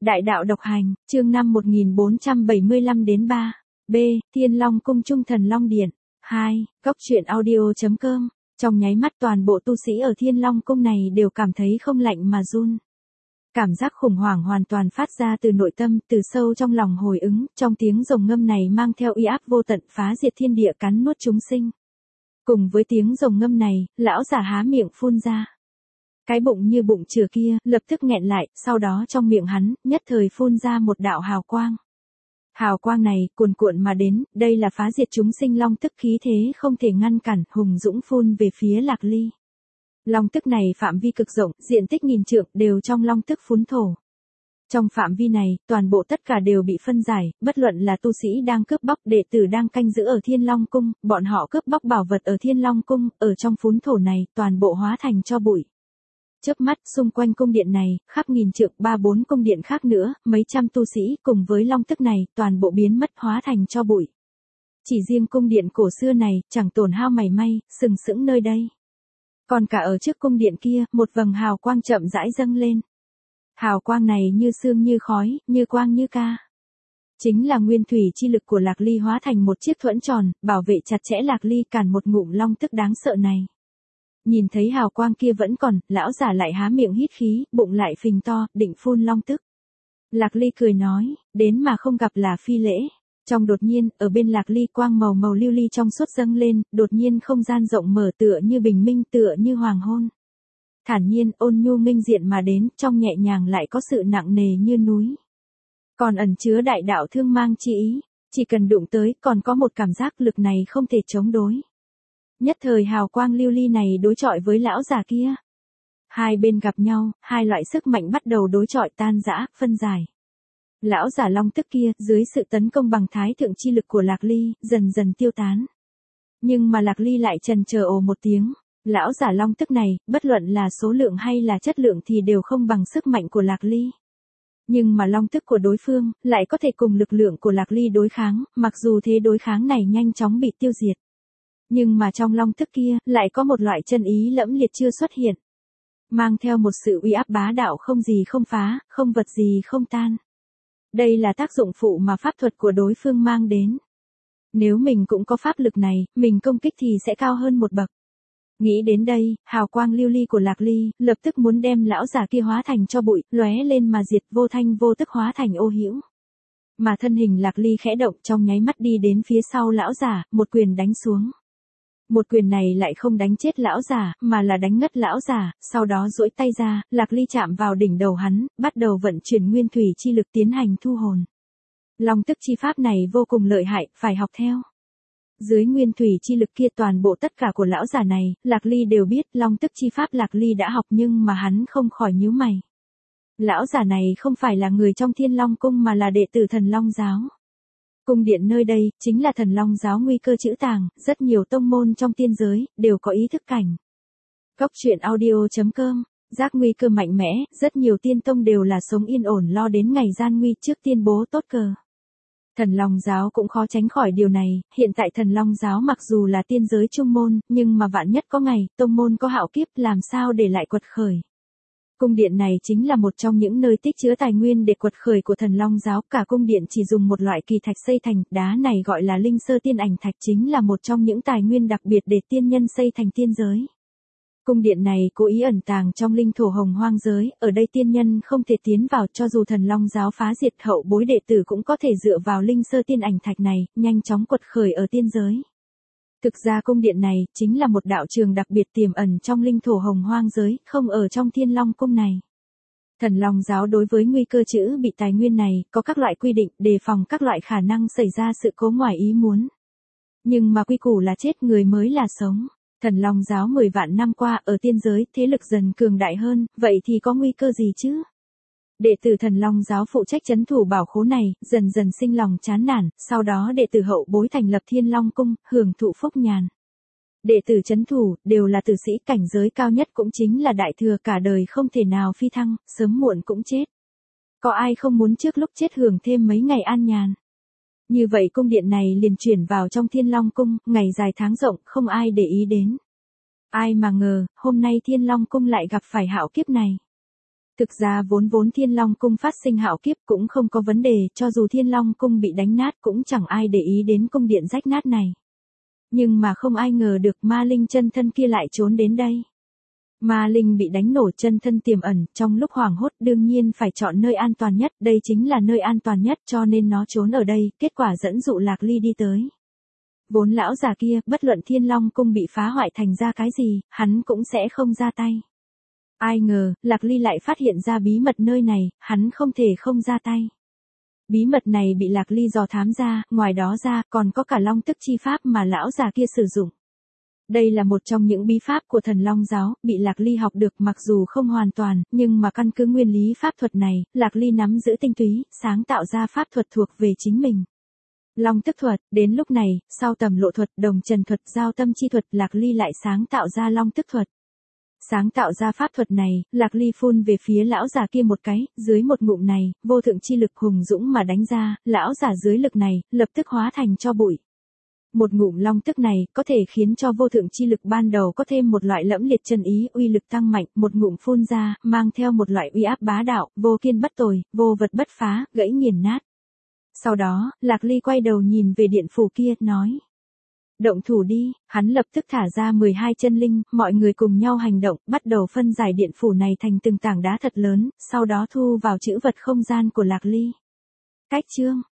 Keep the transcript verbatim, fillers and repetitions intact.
Đại đạo độc hành, chương năm một nghìn bốn trăm bảy mươi lăm đến ba. B. Thiên Long cung Trung Thần Long Điện. hai. Góc truyện audio chấm com. Trong nháy mắt toàn bộ tu sĩ ở Thiên Long cung này đều cảm thấy không lạnh mà run. Cảm giác khủng hoảng hoàn toàn phát ra từ nội tâm, từ sâu trong lòng hồi ứng, trong tiếng rồng ngâm này mang theo uy áp vô tận phá diệt thiên địa cắn nuốt chúng sinh. Cùng với tiếng rồng ngâm này, lão giả há miệng phun ra. Cái bụng như bụng chừa kia, lập tức nghẹn lại, sau đó trong miệng hắn, nhất thời phun ra một đạo hào quang. Hào quang này, cuồn cuộn mà đến, đây là phá diệt chúng sinh long tức khí thế không thể ngăn cản, hùng dũng phun về phía Lạc Ly. Long tức này phạm vi cực rộng, diện tích nghìn trượng, đều trong long tức phún thổ. Trong phạm vi này, toàn bộ tất cả đều bị phân giải, bất luận là tu sĩ đang cướp bóc, đệ tử đang canh giữ ở Thiên Long cung, bọn họ cướp bóc bảo vật ở Thiên Long cung, ở trong phún thổ này, toàn bộ hóa thành tro bụi. Chớp mắt, xung quanh cung điện này, khắp nghìn trượng ba bốn cung điện khác nữa, mấy trăm tu sĩ cùng với long tức này, toàn bộ biến mất hóa thành tro bụi. Chỉ riêng cung điện cổ xưa này, chẳng tổn hao mảy may, sừng sững nơi đây. Còn cả ở trước cung điện kia, một vầng hào quang chậm rãi dâng lên. Hào quang này như sương như khói, như quang như ca. Chính là nguyên thủy chi lực của Lạc Ly hóa thành một chiếc thuẫn tròn, bảo vệ chặt chẽ Lạc Ly cản một ngụm long tức đáng sợ này. Nhìn thấy hào quang kia vẫn còn, lão giả lại há miệng hít khí, bụng lại phình to, định phun long tức. Lạc Ly cười nói, đến mà không gặp là phi lễ. Trong đột nhiên, ở bên Lạc Ly quang màu màu lưu ly trong suốt dâng lên, đột nhiên không gian rộng mở tựa như bình minh tựa như hoàng hôn. Thản nhiên, ôn nhu nghênh diện mà đến, trong nhẹ nhàng lại có sự nặng nề như núi. Còn ẩn chứa đại đạo thương mang chi ý, chỉ cần đụng tới, còn có một cảm giác lực này không thể chống đối. Nhất thời hào quang lưu ly này đối chọi với lão già kia. Hai bên gặp nhau, hai loại sức mạnh bắt đầu đối chọi tan rã, phân giải. Lão giả long tức kia, dưới sự tấn công bằng thái thượng chi lực của Lạc Ly, dần dần tiêu tán. Nhưng mà Lạc Ly lại trần chờ ồ một tiếng. Lão giả long tức này, bất luận là số lượng hay là chất lượng thì đều không bằng sức mạnh của Lạc Ly. Nhưng mà long tức của đối phương, lại có thể cùng lực lượng của Lạc Ly đối kháng, mặc dù thế đối kháng này nhanh chóng bị tiêu diệt. Nhưng mà trong long tức kia, lại có một loại chân ý lẫm liệt chưa xuất hiện. Mang theo một sự uy áp bá đạo không gì không phá, không vật gì không tan. Đây là tác dụng phụ mà pháp thuật của đối phương mang đến. Nếu mình cũng có pháp lực này, mình công kích thì sẽ cao hơn một bậc. Nghĩ đến đây, hào quang lưu ly của Lạc Ly, lập tức muốn đem lão giả kia hóa thành cho bụi, lóe lên mà diệt vô thanh vô tức hóa thành ô hữu. Mà thân hình Lạc Ly khẽ động trong nháy mắt đi đến phía sau lão giả, một quyền đánh xuống. Một quyền này lại không đánh chết lão giả, mà là đánh ngất lão giả, sau đó duỗi tay ra, Lạc Ly chạm vào đỉnh đầu hắn, bắt đầu vận chuyển nguyên thủy chi lực tiến hành thu hồn. Long tức chi pháp này vô cùng lợi hại, phải học theo. Dưới nguyên thủy chi lực kia toàn bộ tất cả của lão giả này, Lạc Ly đều biết long tức chi pháp Lạc Ly đã học nhưng mà hắn không khỏi nhíu mày. Lão giả này không phải là người trong Thiên Long cung mà là đệ tử Thần Long giáo. Cung điện nơi đây, chính là Thần Long giáo nguy cơ trữ tàng, rất nhiều tông môn trong tiên giới, đều có ý thức cảnh. Góc truyện audio chấm com, giác nguy cơ mạnh mẽ, rất nhiều tiên tông đều là sống yên ổn lo đến ngày gian nguy trước tiên bố tốt cờ. Thần Long giáo cũng khó tránh khỏi điều này, hiện tại Thần Long giáo mặc dù là tiên giới trung môn, nhưng mà vạn nhất có ngày, tông môn có hạo kiếp làm sao để lại quật khởi. Cung điện này chính là một trong những nơi tích chứa tài nguyên để quật khởi của Thần Long giáo, cả cung điện chỉ dùng một loại kỳ thạch xây thành, đá này gọi là linh sơ tiên ảnh thạch chính là một trong những tài nguyên đặc biệt để tiên nhân xây thành tiên giới. Cung điện này cố ý ẩn tàng trong linh thổ hồng hoang giới, ở đây tiên nhân không thể tiến vào cho dù Thần Long giáo phá diệt hậu bối đệ tử cũng có thể dựa vào linh sơ tiên ảnh thạch này, nhanh chóng quật khởi ở tiên giới. Thực ra cung điện này, chính là một đạo trường đặc biệt tiềm ẩn trong linh thổ hồng hoang giới, không ở trong Thiên Long cung này. Thần Long giáo đối với nguy cơ trữ bị tài nguyên này, có các loại quy định, đề phòng các loại khả năng xảy ra sự cố ngoài ý muốn. Nhưng mà quy củ là chết người mới là sống. Thần Long giáo mười vạn năm qua ở tiên giới, thế lực dần cường đại hơn, vậy thì có nguy cơ gì chứ? Đệ tử Thần Long giáo phụ trách trấn thủ bảo khố này, dần dần sinh lòng chán nản, sau đó đệ tử hậu bối thành lập Thiên Long cung, hưởng thụ phúc nhàn. Đệ tử trấn thủ, đều là tử sĩ cảnh giới cao nhất cũng chính là đại thừa cả đời không thể nào phi thăng, sớm muộn cũng chết. Có ai không muốn trước lúc chết hưởng thêm mấy ngày an nhàn? Như vậy cung điện này liền chuyển vào trong Thiên Long cung, ngày dài tháng rộng, không ai để ý đến. Ai mà ngờ, hôm nay Thiên Long cung lại gặp phải hạo kiếp này. Thực ra vốn vốn Thiên Long Cung phát sinh hạo kiếp cũng không có vấn đề, cho dù Thiên Long Cung bị đánh nát cũng chẳng ai để ý đến cung điện rách nát này. Nhưng mà không ai ngờ được ma linh chân thân kia lại trốn đến đây. Ma linh bị đánh nổ chân thân tiềm ẩn, trong lúc hoảng hốt đương nhiên phải chọn nơi an toàn nhất, đây chính là nơi an toàn nhất cho nên nó trốn ở đây, kết quả dẫn dụ Lạc Ly đi tới. Vốn lão già kia, bất luận Thiên Long Cung bị phá hoại thành ra cái gì, hắn cũng sẽ không ra tay. Ai ngờ, Lạc Ly lại phát hiện ra bí mật nơi này, hắn không thể không ra tay. Bí mật này bị Lạc Ly dò thám ra, ngoài đó ra, còn có cả long tức chi pháp mà lão già kia sử dụng. Đây là một trong những bí pháp của thần Long giáo, bị Lạc Ly học được mặc dù không hoàn toàn, nhưng mà căn cứ nguyên lý pháp thuật này, Lạc Ly nắm giữ tinh túy, sáng tạo ra pháp thuật thuộc về chính mình. Long tức thuật, đến lúc này, sau tầm lộ thuật, đồng trần thuật, giao tâm chi thuật, Lạc Ly lại sáng tạo ra long tức thuật. Sáng tạo ra pháp thuật này, Lạc Ly phun về phía lão già kia một cái, dưới một ngụm này, vô thượng chi lực hùng dũng mà đánh ra, lão già dưới lực này, lập tức hóa thành cho bụi. Một ngụm long tức này, có thể khiến cho vô thượng chi lực ban đầu có thêm một loại lẫm liệt chân ý, uy lực tăng mạnh, một ngụm phun ra, mang theo một loại uy áp bá đạo, vô kiên bất tồi, vô vật bất phá, gãy nghiền nát. Sau đó, Lạc Ly quay đầu nhìn về điện phủ kia, nói. Động thủ đi, hắn lập tức thả ra mười hai chân linh, mọi người cùng nhau hành động, bắt đầu phân giải điện phủ này thành từng tảng đá thật lớn, sau đó thu vào trữ vật không gian của Lạc Ly. Cách chương